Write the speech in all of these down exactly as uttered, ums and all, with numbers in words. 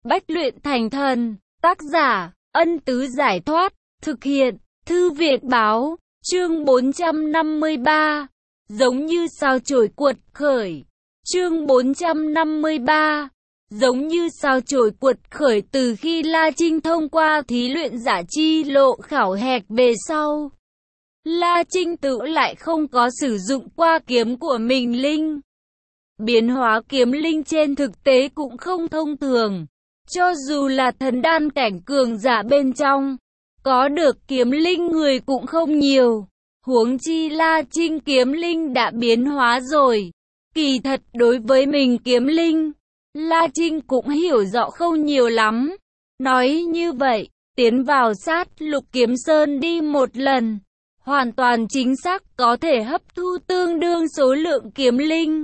Bách luyện thành thần. Tác giả, Ân Tứ Giải Thoát. Thực hiện, Thư Việt Báo. Chương bốn trăm năm mươi ba. Giống như sao chổi cuột khởi. Chương bốn trăm năm mươi ba. Giống như sao chổi cuột khởi từ khi La Trinh thông qua thí luyện giả chi lộ khảo hạch về sau. La Trinh tự lại không có sử dụng qua kiếm của mình linh. Biến hóa kiếm linh trên thực tế cũng không thông thường. Cho dù là thần đan cảnh cường giả bên trong, có được kiếm linh người cũng không nhiều. Huống chi La Trinh kiếm linh đã biến hóa rồi. Kỳ thật đối với mình kiếm linh, La Trinh cũng hiểu rõ không nhiều lắm. Nói như vậy, tiến vào sát lục kiếm sơn đi một lần, hoàn toàn chính xác có thể hấp thu tương đương số lượng kiếm linh.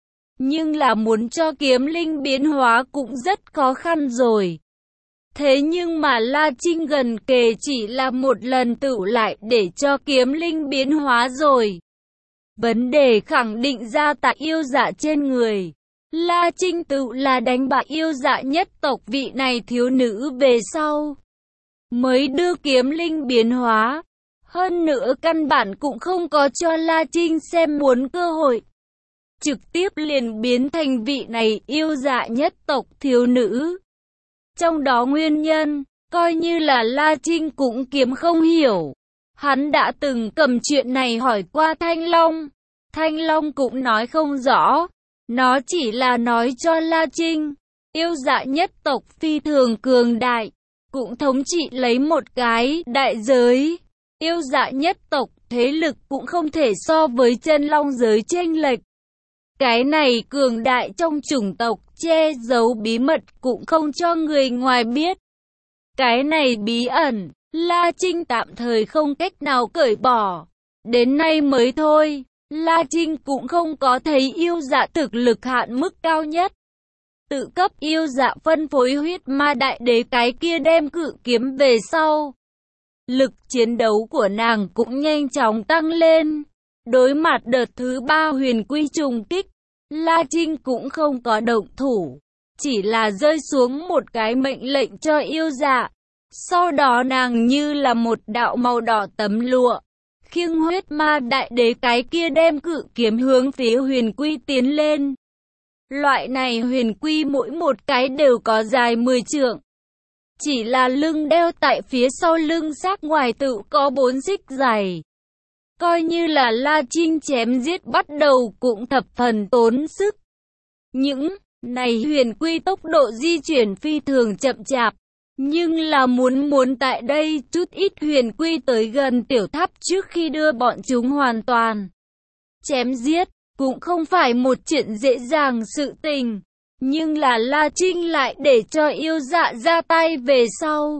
Nhưng là muốn cho kiếm linh biến hóa cũng rất khó khăn rồi. Thế nhưng mà La Trinh gần kề chỉ là một lần tự lại để cho kiếm linh biến hóa rồi. Vấn đề khẳng định ra tại yêu dạ trên người. La Trinh tự là đánh bại yêu dạ nhất tộc vị này thiếu nữ về sau, mới đưa kiếm linh biến hóa. Hơn nữa căn bản cũng không có cho La Trinh xem muốn cơ hội. Trực tiếp liền biến thành vị này yêu dạ nhất tộc thiếu nữ. Trong đó nguyên nhân, coi như là La Trinh cũng kiếm không hiểu. Hắn đã từng cầm chuyện này hỏi qua Thanh Long. Thanh Long cũng nói không rõ. Nó chỉ là nói cho La Trinh, yêu dạ nhất tộc phi thường cường đại, cũng thống trị lấy một cái đại giới. Yêu dạ nhất tộc thế lực cũng không thể so với chân long giới chênh lệch. Cái này cường đại trong chủng tộc, che giấu bí mật cũng không cho người ngoài biết. Cái này bí ẩn, La Trinh tạm thời không cách nào cởi bỏ. Đến nay mới thôi, La Trinh cũng không có thấy yêu dạ thực lực hạn mức cao nhất. Tự cấp yêu dạ phân phối huyết ma đại đế cái kia đem cự kiếm về sau. Lực chiến đấu của nàng cũng nhanh chóng tăng lên. Đối mặt đợt thứ ba huyền quy trùng kích, La Trinh cũng không có động thủ, chỉ là rơi xuống một cái mệnh lệnh cho yêu dạ. Sau đó nàng như là một đạo màu đỏ tấm lụa, khiêng huyết ma đại đế cái kia đem cự kiếm hướng phía huyền quy tiến lên. Loại này huyền quy mỗi một cái đều có dài mười trượng. Chỉ là lưng đeo tại phía sau lưng xác ngoài tự có bốn xích dày. Coi như là La Trinh chém giết bắt đầu cũng thập phần tốn sức. Những này huyền quy tốc độ di chuyển phi thường chậm chạp. Nhưng là muốn muốn tại đây chút ít huyền quy tới gần tiểu tháp trước khi đưa bọn chúng hoàn toàn chém giết, cũng không phải một chuyện dễ dàng sự tình. Nhưng là La Trinh lại để cho yêu dạ ra tay về sau.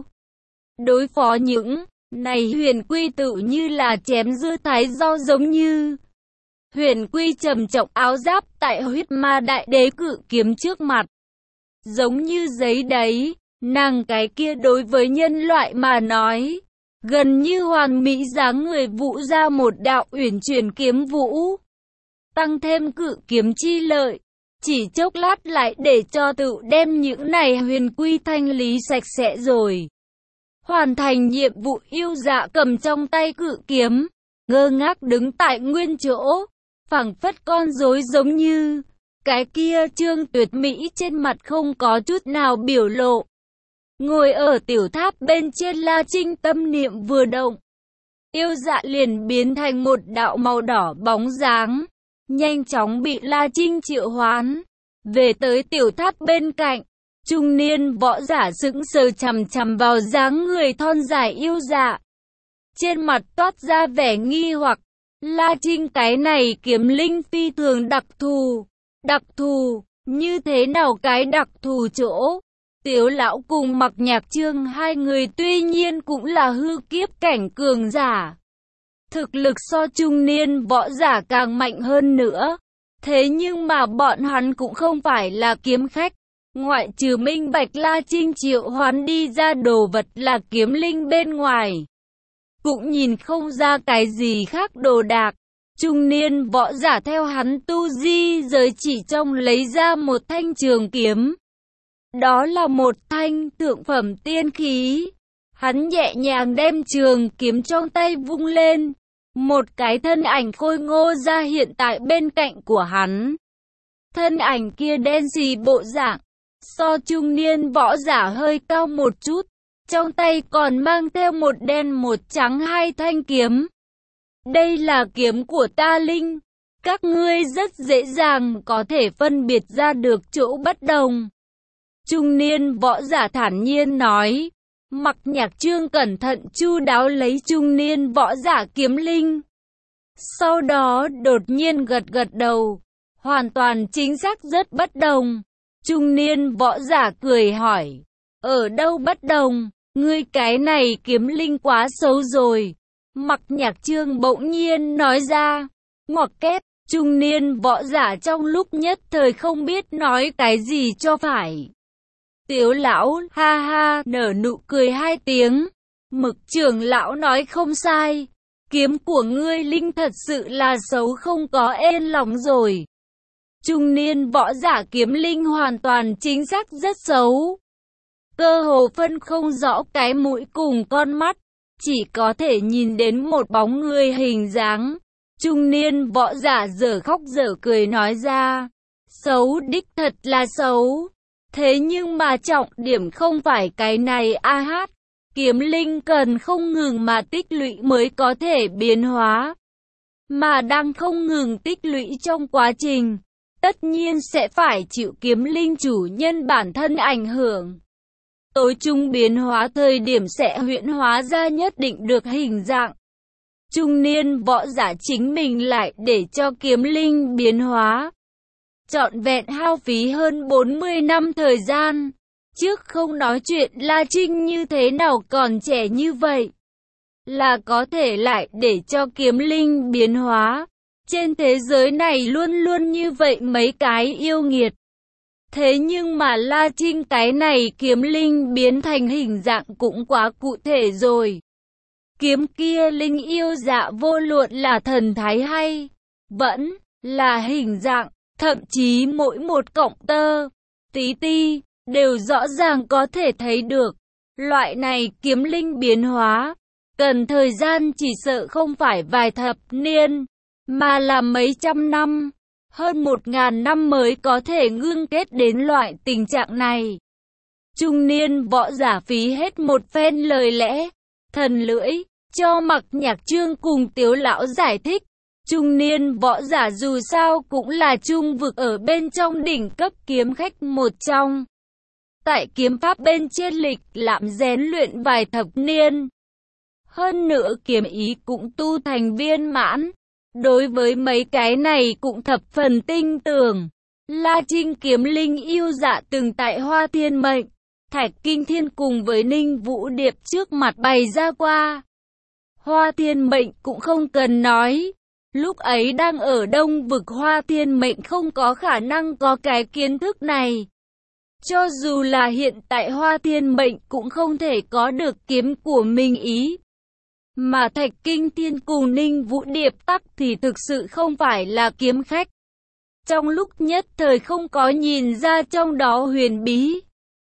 Đối phó những này huyền quy tự như là chém dưa thái rau giống như. Huyền quy trầm trọng áo giáp tại huyết ma đại đế cự kiếm trước mặt. Giống như giấy đấy, nàng cái kia đối với nhân loại mà nói, gần như hoàn mỹ dáng người vũ ra một đạo uyển chuyển kiếm vũ. Tăng thêm cự kiếm chi lợi, chỉ chốc lát lại để cho tự đem những này huyền quy thanh lý sạch sẽ rồi. Hoàn thành nhiệm vụ yêu dạ cầm trong tay cự kiếm, ngơ ngác đứng tại nguyên chỗ, phảng phất con rối giống như. Cái kia Trương Tuyệt Mỹ trên mặt không có chút nào biểu lộ. Ngồi ở tiểu tháp bên trên, La Trinh tâm niệm vừa động, yêu dạ liền biến thành một đạo màu đỏ bóng dáng, nhanh chóng bị La Trinh triệu hoán. Về tới tiểu tháp bên cạnh, trung niên võ giả sững sờ chằm chằm vào dáng người thon dài yêu dạ. Trên mặt toát ra vẻ nghi hoặc, La Trinh cái này kiếm linh phi thường đặc thù. Đặc thù, như thế nào cái đặc thù chỗ? Tiếu lão cùng Mặc Nhạc Trương hai người tuy nhiên cũng là hư kiếp cảnh cường giả. Thực lực so trung niên võ giả càng mạnh hơn nữa. Thế nhưng mà bọn hắn cũng không phải là kiếm khách. Ngoại trừ minh bạch La Trinh triệu hoán đi ra đồ vật là kiếm linh bên ngoài, cũng nhìn không ra cái gì khác đồ đạc. Trung niên võ giả theo hắn tu di giới chỉ trong lấy ra một thanh trường kiếm. Đó là một thanh thượng phẩm tiên khí. Hắn nhẹ nhàng đem trường kiếm trong tay vung lên. Một cái thân ảnh khôi ngô ra hiện tại bên cạnh của hắn. Thân ảnh kia đen xì bộ dạng, so trung niên võ giả hơi cao một chút. Trong tay còn mang theo một đen một trắng hai thanh kiếm. Đây là kiếm của ta Linh. Các ngươi rất dễ dàng có thể phân biệt ra được chỗ bất đồng. Trung niên võ giả thản nhiên nói. Mặc Nhạc Trương cẩn thận chu đáo lấy trung niên võ giả kiếm linh. Sau đó đột nhiên gật gật đầu. Hoàn toàn chính xác rất bất đồng. Trung niên võ giả cười hỏi. Ở đâu bất đồng? Ngươi cái này kiếm linh quá xấu rồi. Mặc Nhạc Trương bỗng nhiên nói ra. Ngoặc kép, trung niên võ giả trong lúc nhất thời không biết nói cái gì cho phải. Tiếu lão ha ha nở nụ cười hai tiếng. Mực trưởng lão nói không sai. Kiếm của ngươi Linh thật sự là xấu không có ên lòng rồi. Trung niên võ giả kiếm linh hoàn toàn chính xác rất xấu. Cơ hồ phân không rõ cái mũi cùng con mắt. Chỉ có thể nhìn đến một bóng người hình dáng. Trung niên võ giả dở khóc dở cười nói ra. Xấu đích thật là xấu. Thế nhưng mà trọng điểm không phải cái này a hát. Kiếm linh cần không ngừng mà tích lũy mới có thể biến hóa. Mà đang không ngừng tích lũy trong quá trình. Tất nhiên sẽ phải chịu kiếm linh chủ nhân bản thân ảnh hưởng. Tối trung biến hóa thời điểm sẽ huyễn hóa ra nhất định được hình dạng. Trung niên võ giả chính mình lại để cho kiếm linh biến hóa. Trọn vẹn hao phí hơn bốn mươi năm thời gian. Trước không nói chuyện La Trinh như thế nào còn trẻ như vậy. Là có thể lại để cho kiếm linh biến hóa. Trên thế giới này luôn luôn như vậy mấy cái yêu nghiệt. Thế nhưng mà La Trinh cái này kiếm linh biến thành hình dạng cũng quá cụ thể rồi. Kiếm kia linh yêu dạ vô luận là thần thái hay vẫn là hình dạng, thậm chí mỗi một cọng tơ, tí ti, đều rõ ràng có thể thấy được. Loại này kiếm linh biến hóa, cần thời gian chỉ sợ không phải vài thập niên, mà là mấy trăm năm, hơn một ngàn năm mới có thể ngưng kết đến loại tình trạng này. Trung niên võ giả phí hết một phen lời lẽ, thần lưỡi, cho Mặc Nhạc Trương cùng Tiếu lão giải thích. Trung niên võ giả dù sao cũng là trung vực ở bên trong đỉnh cấp kiếm khách một trong. Tại kiếm pháp bên trên lịch lạm rèn luyện vài thập niên. Hơn nữa kiếm ý cũng tu thành viên mãn. Đối với mấy cái này cũng thập phần tinh tường. La Trinh kiếm linh yêu dạ từng tại Hoa Thiên Mệnh, Thạch Kinh Thiên cùng với Ninh Vũ Điệp trước mặt bày ra qua. Hoa Thiên Mệnh cũng không cần nói. Lúc ấy đang ở đông vực Hoa Thiên Mệnh không có khả năng có cái kiến thức này. Cho dù là hiện tại Hoa Thiên Mệnh cũng không thể có được kiếm của mình ý. Mà Thạch Kinh Thiên cùng Ninh Vũ Điệp tắc thì thực sự không phải là kiếm khách. Trong lúc nhất thời không có nhìn ra trong đó huyền bí.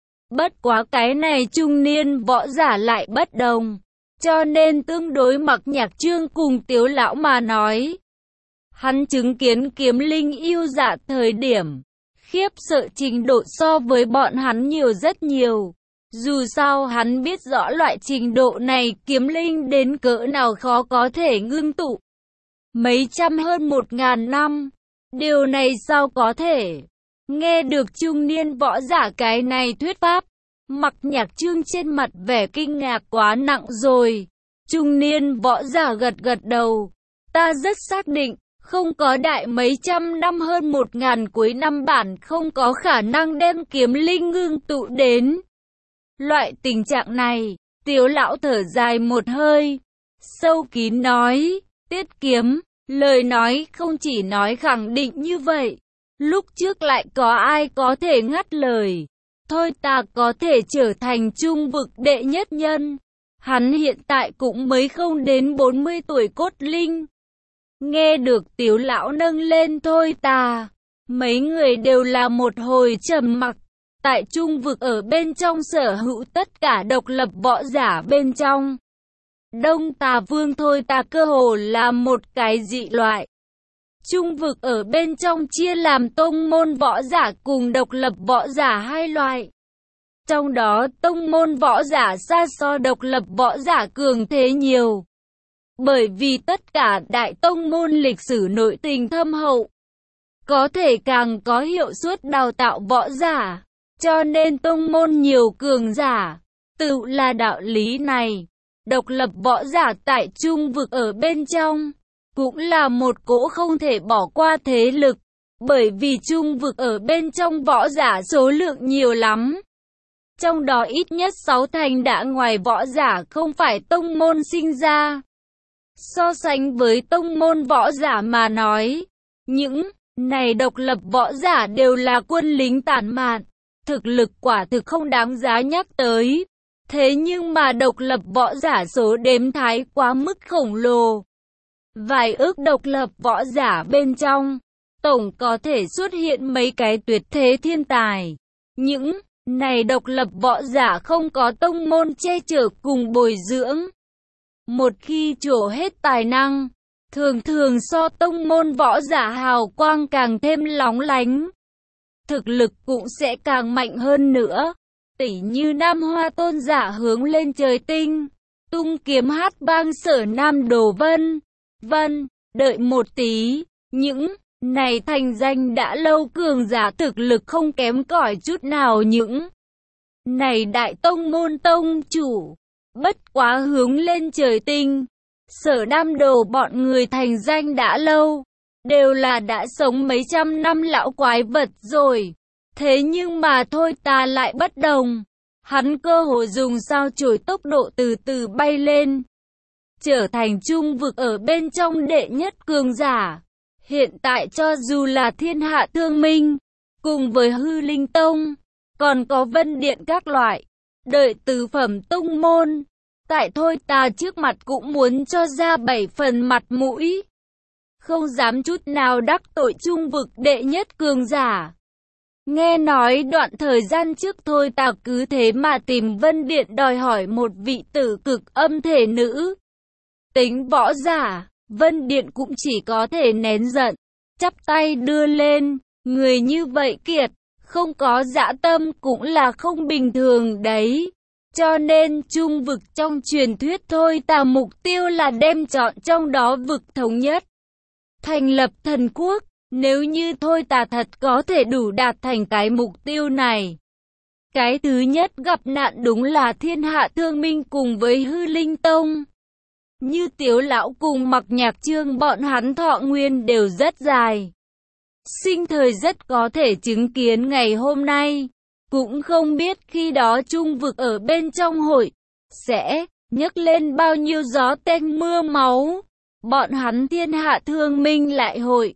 Bất quá cái này trung niên võ giả lại bất đồng. Cho nên tương đối Mặc Nhạc Trương cùng Tiếu lão mà nói. Hắn chứng kiến kiếm linh yêu dạ thời điểm. Khiếp sợ trình độ so với bọn hắn nhiều rất nhiều. Dù sao hắn biết rõ loại trình độ này kiếm linh đến cỡ nào khó có thể ngưng tụ. Mấy trăm hơn một ngàn năm. Điều này sao có thể? Nghe được trung niên võ giả cái này thuyết pháp. Mặc Nhạc Trương trên mặt vẻ kinh ngạc quá nặng rồi. Trung niên võ giả gật gật đầu. Ta rất xác định. Không có đại mấy trăm năm hơn một ngàn cuối năm bản không có khả năng đem kiếm linh ngưng tụ đến. Loại tình trạng này, Tiếu lão thở dài một hơi. Sâu kín nói, Tiết Kiếm, lời nói không chỉ nói khẳng định như vậy. Lúc trước lại có ai có thể ngắt lời. Thôi ta có thể trở thành trung vực đệ nhất nhân. Hắn hiện tại cũng mới không đến bốn mươi tuổi cốt linh. Nghe được Tiếu lão nâng lên thôi ta, mấy người đều là một hồi trầm mặc. tại trung vực ở bên trong sở hữu tất cả độc lập võ giả bên trong. Đông Tà Vương Thôi Tà cơ hồ là một cái dị loại. Trung vực ở bên trong chia làm tông môn võ giả cùng độc lập võ giả hai loại. Trong đó tông môn võ giả xa so độc lập võ giả cường thế nhiều. Bởi vì tất cả đại tông môn lịch sử nội tình thâm hậu, có thể càng có hiệu suất đào tạo võ giả, cho nên tông môn nhiều cường giả, tự là đạo lý này. Độc lập võ giả tại trung vực ở bên trong, cũng là một cỗ không thể bỏ qua thế lực, bởi vì trung vực ở bên trong võ giả số lượng nhiều lắm. Trong đó ít nhất sáu thành đã ngoài võ giả không phải tông môn sinh ra. So sánh với tông môn võ giả mà nói, những này độc lập võ giả đều là quân lính tản mạn, thực lực quả thực không đáng giá nhắc tới. Thế nhưng mà độc lập võ giả số đếm thái quá mức khổng lồ. Vài ước độc lập võ giả bên trong, tổng có thể xuất hiện mấy cái tuyệt thế thiên tài. Những này độc lập võ giả không có tông môn che chở cùng bồi dưỡng. Một khi trổ hết tài năng, thường thường so tông môn võ giả hào quang càng thêm lóng lánh. Thực lực cũng sẽ càng mạnh hơn nữa. Tỉ như Nam Hoa Tôn giả hướng lên trời tinh, tung kiếm hát vang sở Nam Đồ Vân. Vân, đợi một tí, những này thành danh đã lâu cường giả thực lực không kém cỏi chút nào những này đại tông môn tông chủ. Bất quá hướng lên trời tinh, sở Nam Đồ bọn người thành danh đã lâu, đều là đã sống mấy trăm năm lão quái vật rồi. Thế nhưng mà Thôi Tà lại bất đồng, hắn cơ hồ dùng sao chổi tốc độ từ từ bay lên, trở thành trung vực ở bên trong đệ nhất cường giả. Hiện tại cho dù là Thiên Hạ Thương Minh, cùng với Hư Linh Tông, còn có Vân Điện các loại, đợi tứ phẩm tông môn, tại Thôi Tà trước mặt cũng muốn cho ra bảy phần mặt mũi. Không dám chút nào đắc tội trung vực đệ nhất cường giả. Nghe nói đoạn thời gian trước Thôi Tà cứ thế mà tìm Vân Điện đòi hỏi một vị tử cực âm thể nữ tính võ giả. Vân Điện cũng chỉ có thể nén giận, chắp tay đưa lên. Người như vậy kiệt, không có dã tâm cũng là không bình thường đấy. Cho nên trung vực trong truyền thuyết Thôi Tà mục tiêu là đem chọn trong đó vực thống nhất, thành lập thần quốc. Nếu như Thôi Tà thật có thể đủ đạt thành cái mục tiêu này, cái thứ nhất gặp nạn đúng là Thiên Hạ Thương Minh cùng với Hư Linh Tông. Như Tiếu Lão cùng Mặc Nhạc Trương bọn hắn thọ nguyên đều rất dài, sinh thời rất có thể chứng kiến ngày hôm nay. Cũng không biết khi đó trung vực ở bên trong hội sẽ nhấc lên bao nhiêu gió tanh mưa máu. Bọn hắn Thiên Hạ Thương Minh lại hội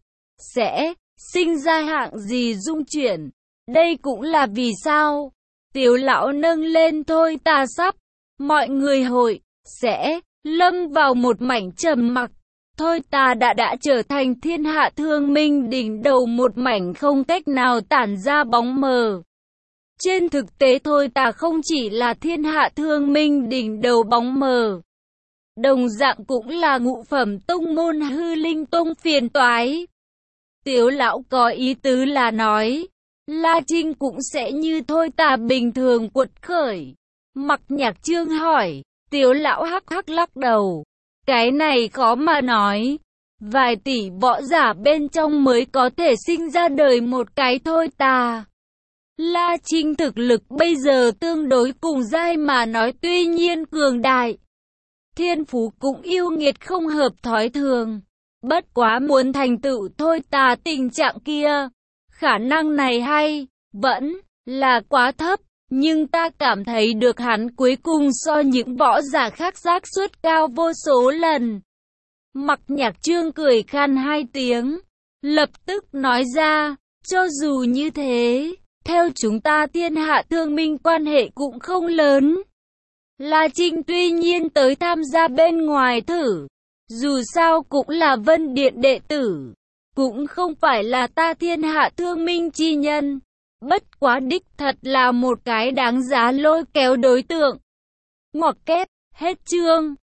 sẽ sinh ra hạng gì dung chuyển. Đây cũng là vì sao Tiếu Lão nâng lên Thôi Tà sắp mọi người hội sẽ lâm vào một mảnh trầm mặc. Thôi Tà đã đã trở thành Thiên Hạ Thương Minh đỉnh đầu một mảnh không cách nào tản ra bóng mờ. Trên thực tế Thôi Tà không chỉ là Thiên Hạ Thương Minh đỉnh đầu bóng mờ, đồng dạng cũng là ngũ phẩm tông môn Hư Linh Tông phiền toái. Tiếu Lão có ý tứ là nói, La Trinh cũng sẽ như Thôi Tà bình thường quật khởi. Mặc Nhạc Trương hỏi, Tiếu Lão hắc hắc lắc đầu, cái này khó mà nói. Vài tỷ võ giả bên trong mới có thể sinh ra đời một cái Thôi Tà. La Trinh thực lực bây giờ tương đối cùng giai mà nói tuy nhiên cường đại, thiên phú cũng yêu nghiệt không hợp thói thường. Bất quá muốn thành tựu Thôi Tà tình trạng kia, khả năng này hay vẫn là quá thấp. Nhưng ta cảm thấy được hắn cuối cùng so những võ giả khác xác suất cao vô số lần. Mặc Nhạc Trương cười khan hai tiếng, lập tức nói ra, cho dù như thế, theo chúng ta Thiên Hạ Thương Minh quan hệ cũng không lớn. La Trinh tuy nhiên tới tham gia bên ngoài thử, dù sao cũng là Vân Điện đệ tử, cũng không phải là ta Thiên Hạ Thương Minh chi nhân. Bất quá đích thật là một cái đáng giá lôi kéo đối tượng. Ngoặc kép, hết chương.